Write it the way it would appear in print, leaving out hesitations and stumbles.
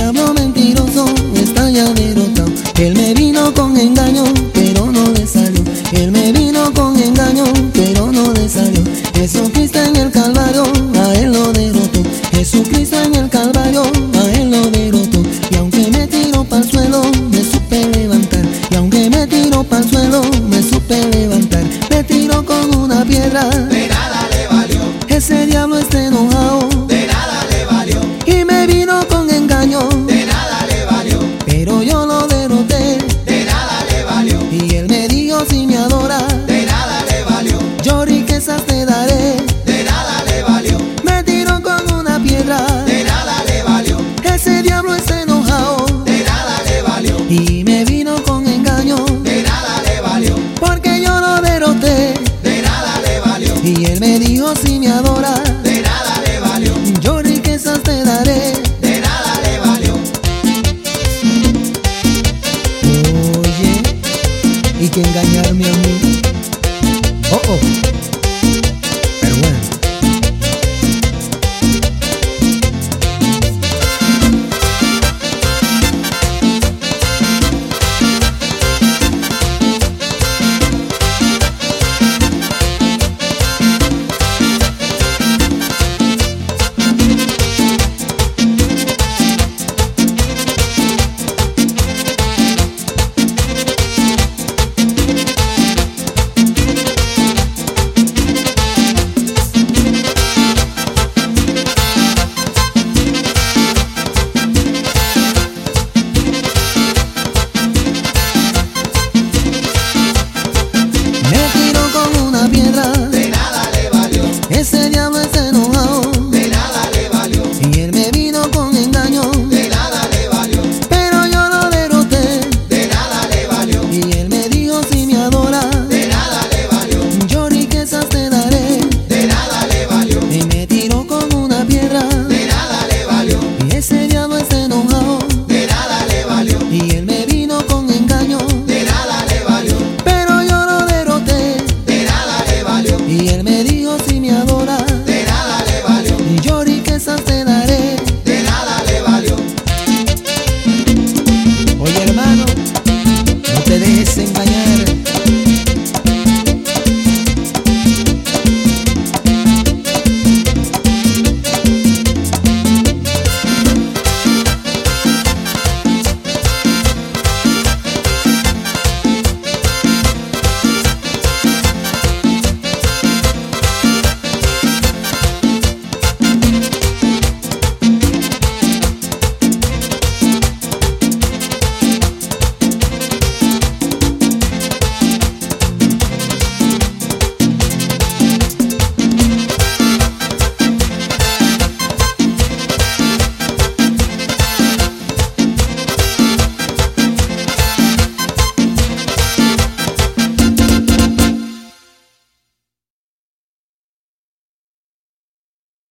diablo mentiroso está ya derrotado. Él me vino con engaño, pero no le salió. Él me vino con engaño, pero no le salió. Jesucristo en el Calvario, a él lo derrotó. Jesucristo en el Calvario, a él lo derrotó. Y aunque me tiro pa'l suelo, me supe levantar. Y aunque me tiro pa'l suelo, me supe levantar. Me tiro con una piedra, de nada le valió. ese diablo está enojado, De nada le valió. y me vino con engaño, De nada le valió. pero yo lo derroté. De nada le valió. Y él me dijo: si me adoras, De nada le valió. yo riquezas te daré. De nada le valió. Me tiró con una piedra, De nada le valió. ese diablo está enojado, De nada le valió. y me vino con engaño, De nada le valió. porque yo lo derroté. De nada le valió. Y él me dijo: si me adoras, De nada le valió. yo riquezas te daré. De nada le valió. Oye, y que engañarme a mí.